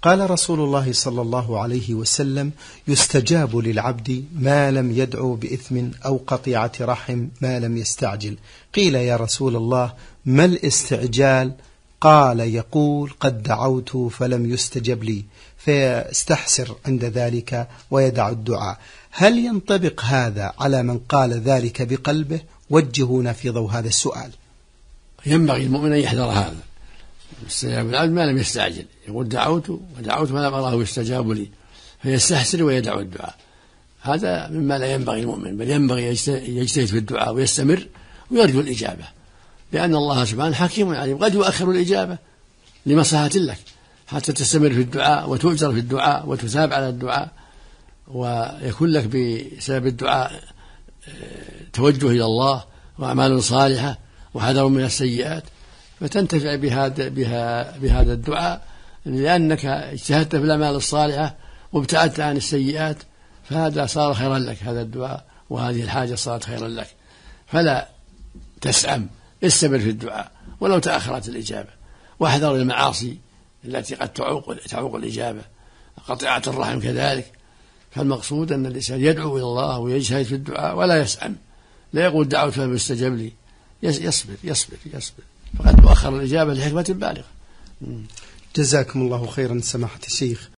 قال رسول الله صلى الله عليه وسلم: يستجاب للعبد ما لم يدعو بإثم أو قطيعة رحم ما لم يستعجل. قيل: يا رسول الله ما الاستعجال؟ قال: يقول: قد دعوت فلم يستجب لي، فيستحسر عند ذلك ويدع الدعاء. هل ينطبق هذا على من قال ذلك بقلبه؟ وجهونا في ضوء هذا السؤال. ينبغي المؤمن أن يحذر هذا. استجاب العبد ما لم يستعجل، يقول دعوت فلم أراه يستجاب لي، فيستحسر ويدع الدعاء. هذا مما لا ينبغي المؤمن، بل ينبغي يجتهد في الدعاء ويستمر ويرجو الإجابة، لأن الله سبحانه حكيم عليم، قد يؤخر الإجابة لمصلحة لك حتى تستمر في الدعاء وتؤجر في الدعاء وتثاب على الدعاء، ويكون لك بسبب الدعاء توجه إلى الله وأعمال صالحة وحذر من السيئات، فتنتفع بهذا الدعاء، لأنك اجتهدت في الأعمال الصالحة وابتعدت عن السيئات، فهذا صار خيرا لك، هذا الدعاء وهذه الحاجة صارت خيرا لك. فلا تسأم، استمر في الدعاء ولو تأخرت الإجابة، واحذر المعاصي التي قد تعوق الإجابة، قطيعة الرحم كذلك. فالمقصود أن الإنسان يدعو إلى الله ويجتهد في الدعاء ولا يسأم، لا يقول دعوت فلم يستجب لي، يصبر فقد تؤخر الإجابة لحكمة بالغة. جزاكم الله خيرا سماحة الشيخ.